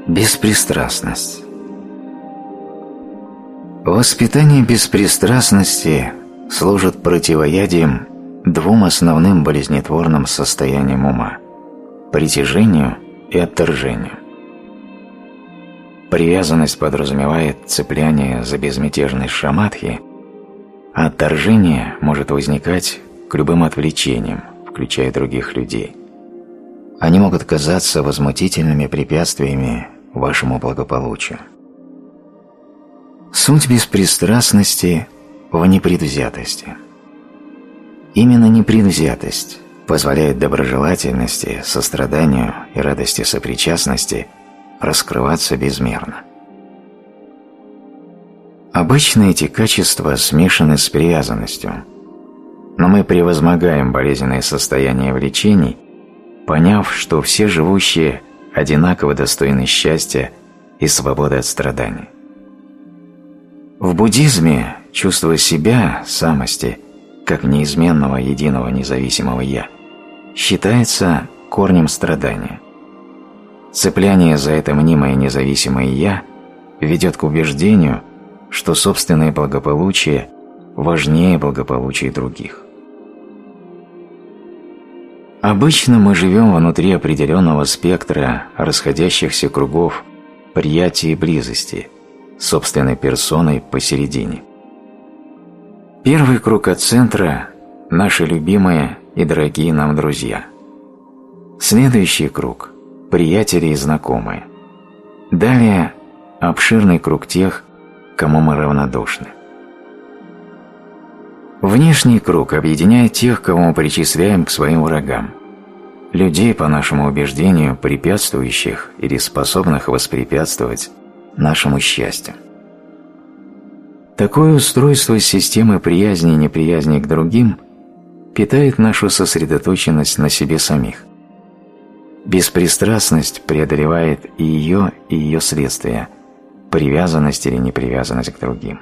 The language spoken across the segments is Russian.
Беспристрастность. Воспитание беспристрастности служит противоядием двум основным болезнетворным состояниям ума – притяжению и отторжению. Привязанность подразумевает цепляние за безмятежность шаматхи, а отторжение может возникать к любым отвлечениям, включая других людей. Они могут казаться возмутительными препятствиями вашему благополучию. Суть беспристрастности в непредвзятости. Именно непредвзятость позволяет доброжелательности, состраданию и радости сопричастности раскрываться безмерно. Обычно эти качества смешаны с привязанностью, но мы превозмогаем болезненные состояния влечений, поняв, что все живущие одинаково достойны счастья и свободы от страданий. В буддизме чувство себя, самости, как неизменного единого независимого «я», считается корнем страдания. Цепляние за это мнимое независимое «я» ведет к убеждению, что собственное благополучие важнее благополучия других. Обычно мы живем внутри определенного спектра расходящихся кругов приятия и близости, собственной персоной посередине. Первый круг от центра – наши любимые и дорогие нам друзья. Следующий круг – приятели и знакомые. Далее – обширный круг тех, кому мы равнодушны. Внешний круг объединяет тех, кого мы причисляем к своим врагам, людей, по нашему убеждению, препятствующих или способных воспрепятствовать нашему счастью. Такое устройство системы приязни и неприязни к другим питает нашу сосредоточенность на себе самих. Беспристрастность преодолевает и ее следствия – привязанность или непривязанность к другим.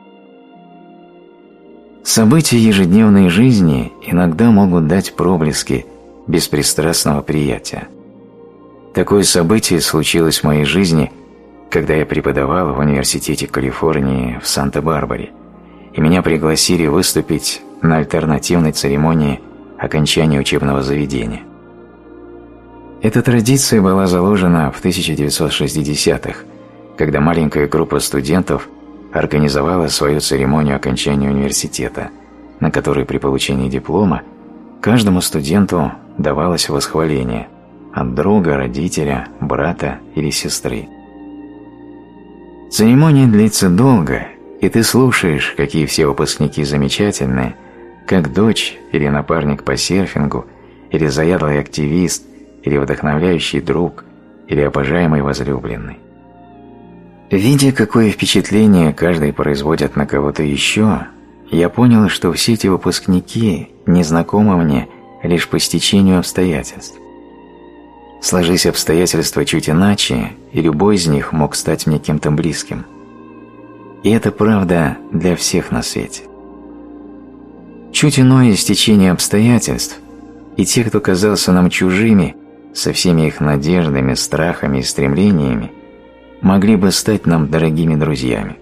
События ежедневной жизни иногда могут дать проблески беспристрастного приятия. Такое событие случилось в моей жизни, когда я преподавал в Университете Калифорнии в Санта-Барбаре, и меня пригласили выступить на альтернативной церемонии окончания учебного заведения. Эта традиция была заложена в 1960-х, когда маленькая группа студентов организовала свою церемонию окончания университета, на которой при получении диплома каждому студенту давалось восхваление от друга, родителя, брата или сестры. Церемония длится долго, и ты слушаешь, какие все выпускники замечательные, как дочь или напарник по серфингу, или заядлый активист, или вдохновляющий друг, или обожаемый возлюбленный. Видя, какое впечатление каждый производит на кого-то еще, я понял, что все эти выпускники не знакомы мне лишь по стечению обстоятельств. Сложись обстоятельства чуть иначе, и любой из них мог стать мне кем-то близким. И это правда для всех на свете. Чуть иное стечение обстоятельств, и те, кто казался нам чужими, со всеми их надеждами, страхами и стремлениями, могли бы стать нам дорогими друзьями.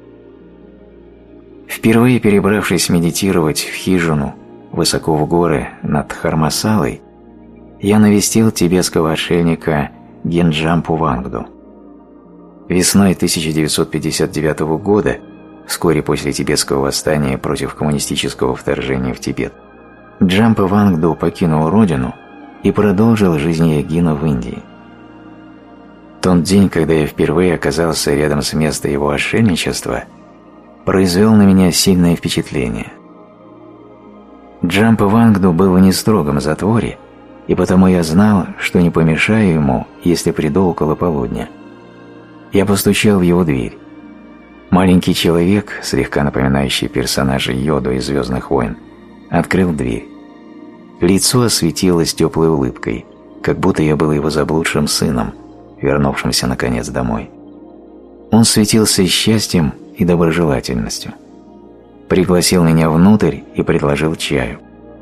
Впервые перебравшись медитировать в хижину высоко в горы над Дхармасалой, я навестил тибетского отшельника Генджампу Вангду. Весной 1959 года, вскоре после тибетского восстания против коммунистического вторжения в Тибет, Джампа Вангду покинул родину и продолжил жизнь йогина в Индии. Тот день, когда я впервые оказался рядом с местом его отшельничества, произвел на меня сильное впечатление. Джампа Вангду был в нестрогом затворе, и потому я знал, что не помешаю ему, если приду около полудня. Я постучал в его дверь. Маленький человек, слегка напоминающий персонажа Йоду из «Звездных войн», открыл дверь. Лицо осветилось теплой улыбкой, как будто я был его заблудшим сыном, вернувшимся наконец домой. Он светился счастьем и доброжелательностью. Пригласил меня внутрь и предложил чаю.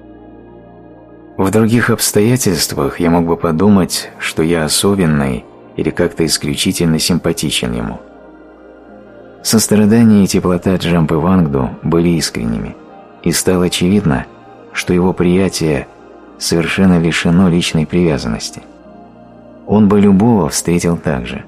В других обстоятельствах я мог бы подумать, что я особенный или как-то исключительно симпатичен ему. Сострадание и теплота Джампы Вангду были искренними, и стало очевидно, что его приятие совершенно лишено личной привязанности. Он бы любого встретил так же.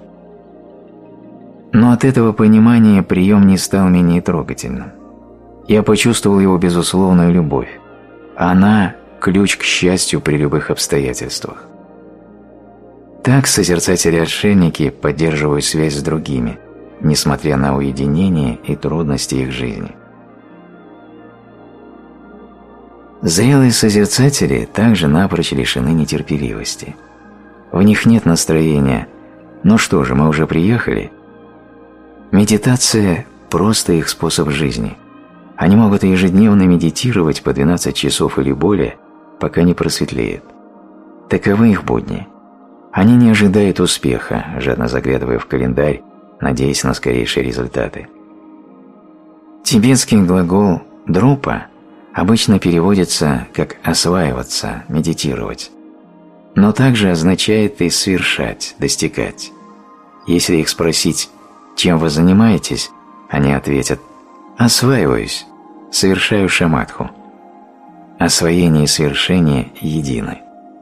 Но от этого понимания прием не стал менее трогательным. Я почувствовал его безусловную любовь. Она – ключ к счастью при любых обстоятельствах. Так созерцатели-отшельники поддерживают связь с другими, несмотря на уединение и трудности их жизни. Зрелые созерцатели также напрочь лишены нетерпеливости. В них нет настроения «ну что же, мы уже приехали». Медитация – просто их способ жизни. Они могут ежедневно медитировать по 12 часов или более, пока не просветлеет. Таковы их будни. Они не ожидают успеха, жадно заглядывая в календарь, надеясь на скорейшие результаты. Тибетский глагол «друпа» обычно переводится как «осваиваться», «медитировать», но также означает и «совершать», «достигать». Если их спросить «чем вы занимаетесь?», они ответят «осваиваюсь, совершаю шамадху». Освоение и совершение едины.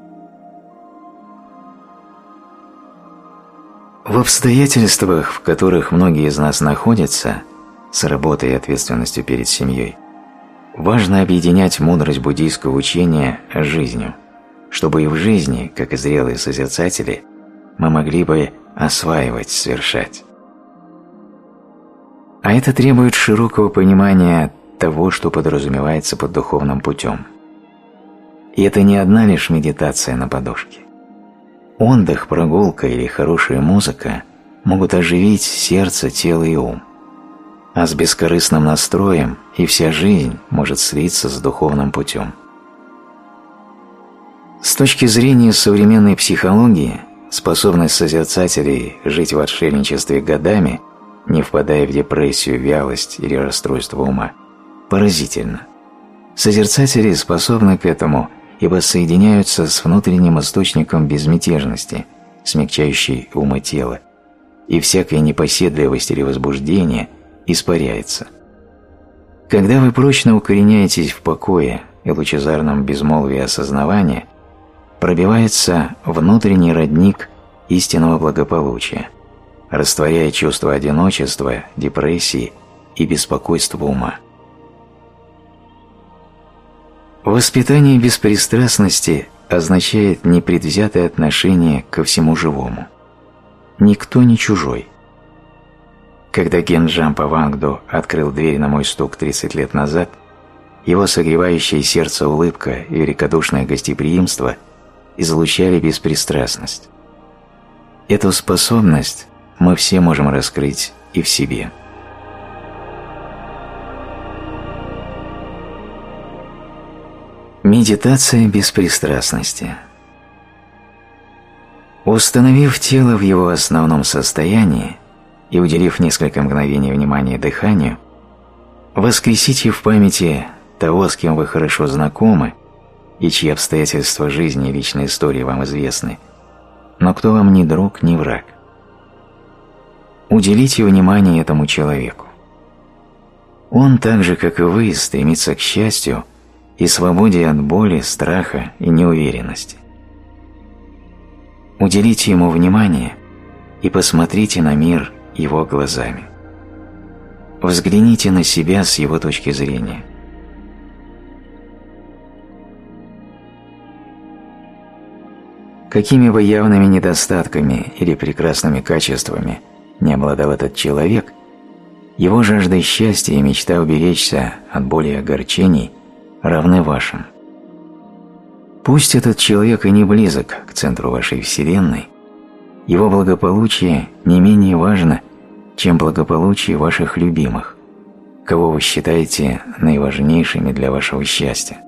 В обстоятельствах, в которых многие из нас находятся, с работой и ответственностью перед семьей, важно объединять мудрость буддийского учения с жизнью, чтобы и в жизни, как и зрелые созерцатели, мы могли бы осваивать, совершать. А это требует широкого понимания того, что подразумевается под духовным путем. И это не одна лишь медитация на подушке. Отдых, прогулка или хорошая музыка могут оживить сердце, тело и ум. А с бескорыстным настроем и вся жизнь может слиться с духовным путем. С точки зрения современной психологии, способность созерцателей жить в отшельничестве годами, не впадая в депрессию, вялость или расстройство ума, поразительна. Созерцатели способны к этому, ибо соединяются с внутренним источником безмятежности, смягчающей ум и тело, и всякая непоседливость или возбуждение испаряется. Когда вы прочно укореняетесь в покое и лучезарном безмолвии осознавания, пробивается внутренний родник истинного благополучия, растворяя чувство одиночества, депрессии и беспокойства ума. Воспитание беспристрастности означает непредвзятое отношение ко всему живому. Никто не чужой. Когда Генджампа Вангду открыл дверь на мой стук 30 лет назад, его согревающее сердце улыбка и великодушное гостеприимство излучали беспристрастность. Эту способность мы все можем раскрыть и в себе. Медитация беспристрастности. Установив тело в его основном состоянии и уделив несколько мгновений внимания дыханию, воскресите в памяти того, с кем вы хорошо знакомы и чьи обстоятельства жизни и личной истории вам известны, но кто вам ни друг, ни враг. Уделите внимание этому человеку. Он, так же как и вы, стремится к счастью и свободе от боли, страха и неуверенности. Уделите ему внимание и посмотрите на мир его глазами. Взгляните на себя с его точки зрения. Какими бы явными недостатками или прекрасными качествами не обладал этот человек, его жажда счастья и мечта уберечься от боли и огорчений равны вашим. Пусть этот человек и не близок к центру вашей Вселенной, его благополучие не менее важно, чем благополучие ваших любимых, кого вы считаете наиважнейшими для вашего счастья.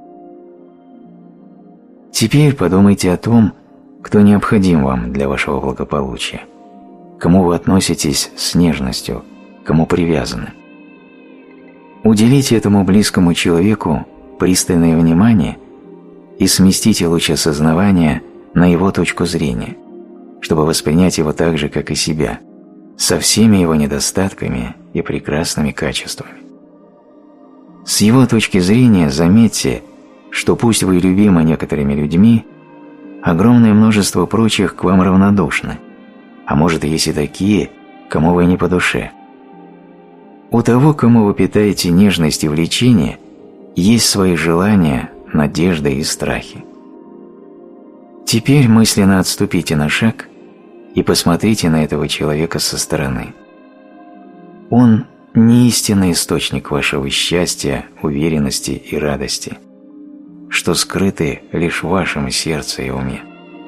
Теперь подумайте о том, кто необходим вам для вашего благополучия, кому вы относитесь с нежностью, кому привязаны. Уделите этому близкому человеку пристальное внимание и сместите луч осознавания на его точку зрения, чтобы воспринять его так же, как и себя, со всеми его недостатками и прекрасными качествами. С его точки зрения заметьте, что пусть вы любимы некоторыми людьми, огромное множество прочих к вам равнодушны, а может, есть и такие, кому вы не по душе. У того, кому вы питаете нежность и влечение, есть свои желания, надежды и страхи. Теперь мысленно отступите на шаг и посмотрите на этого человека со стороны. Он не истинный источник вашего счастья, уверенности и радости, что скрыты лишь в вашем сердце и уме.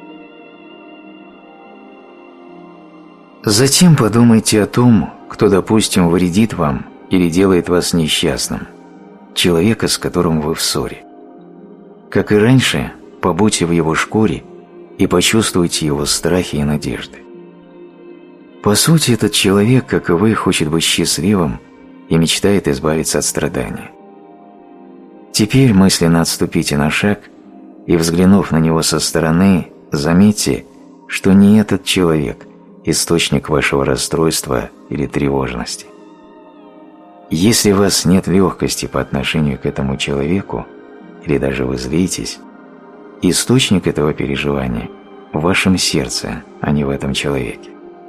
Затем подумайте о том, кто, допустим, вредит вам или делает вас несчастным, человека, с которым вы в ссоре. Как и раньше, побудьте в его шкуре и почувствуйте его страхи и надежды. По сути, этот человек, как и вы, хочет быть счастливым и мечтает избавиться от страдания. Теперь мысленно отступите на шаг и, взглянув на него со стороны, заметьте, что не этот человек – источник вашего расстройства или тревожности. Если у вас нет легкости по отношению к этому человеку, или даже вы злитесь, источник этого переживания в вашем сердце, а не в этом человеке.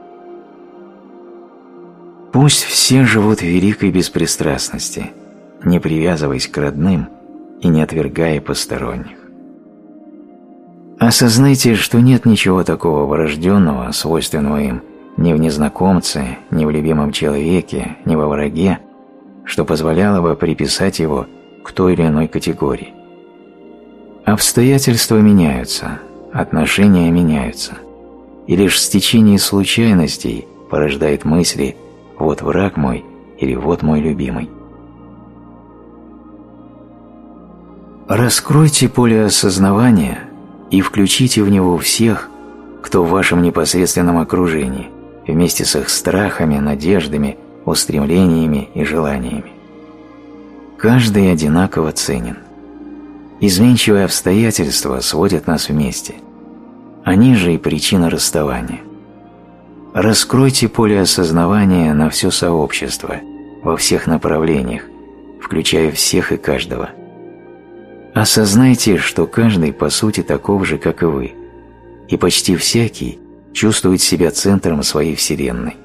Пусть все живут в великой беспристрастности, не привязываясь к родным и не отвергая посторонних. Осознайте, что нет ничего такого врожденного, свойственного им ни в незнакомце, ни в любимом человеке, ни во враге, что позволяло бы приписать его к той или иной категории. Обстоятельства меняются, отношения меняются, и лишь стечение случайностей порождает мысли «вот враг мой» или «вот мой любимый». Раскройте поле осознавания и включите в него всех, кто в вашем непосредственном окружении, вместе с их страхами, надеждами, устремлениями и желаниями. Каждый одинаково ценен. Изменчивые обстоятельства сводят нас вместе. Они же и причина расставания. Раскройте поле осознавания на все сообщество, во всех направлениях, включая всех и каждого. Осознайте, что каждый по сути таков же, как и вы, и почти всякий чувствует себя центром своей вселенной.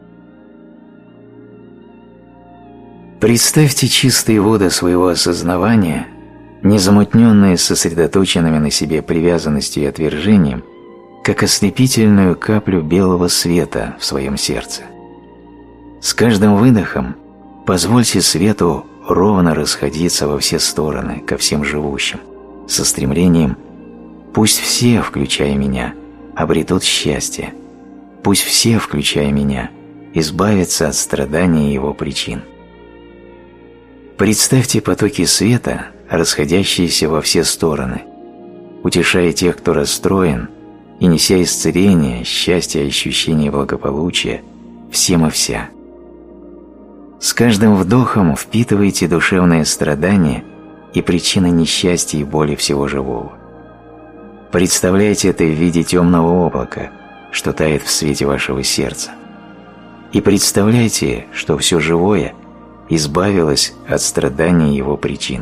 Представьте чистые воды своего осознавания, не замутненные сосредоточенными на себе привязанностью и отвержением, как ослепительную каплю белого света в своем сердце. С каждым выдохом позвольте свету ровно расходиться во все стороны, ко всем живущим, со стремлением «пусть все, включая меня, обретут счастье, пусть все, включая меня, избавятся от страдания и его причин». Представьте потоки света, расходящиеся во все стороны, утешая тех, кто расстроен, и неся исцеление, счастье и ощущение благополучия всем и вся. С каждым вдохом впитывайте душевные страдания и причины несчастья и боли всего живого. Представляйте это в виде темного облака, что тает в свете вашего сердца. И представляйте, что все живое избавилось от страданий его причин.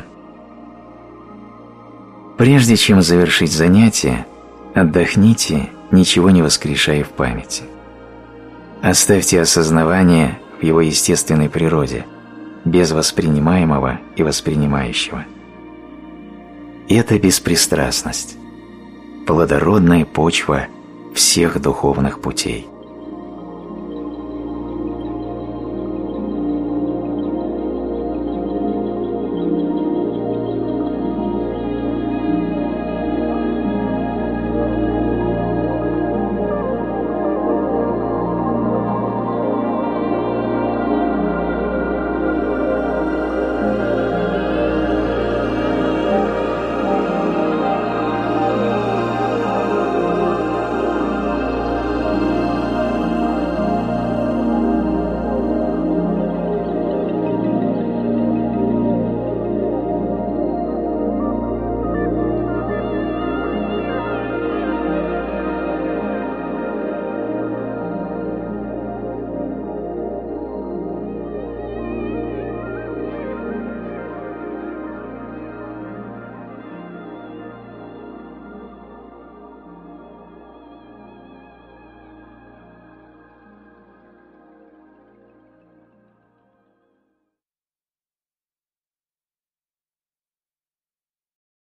Прежде чем завершить занятие, отдохните, ничего не воскрешая в памяти. Оставьте осознавание в его естественной природе, без воспринимаемого и воспринимающего. Это беспристрастность, плодородная почва всех духовных путей.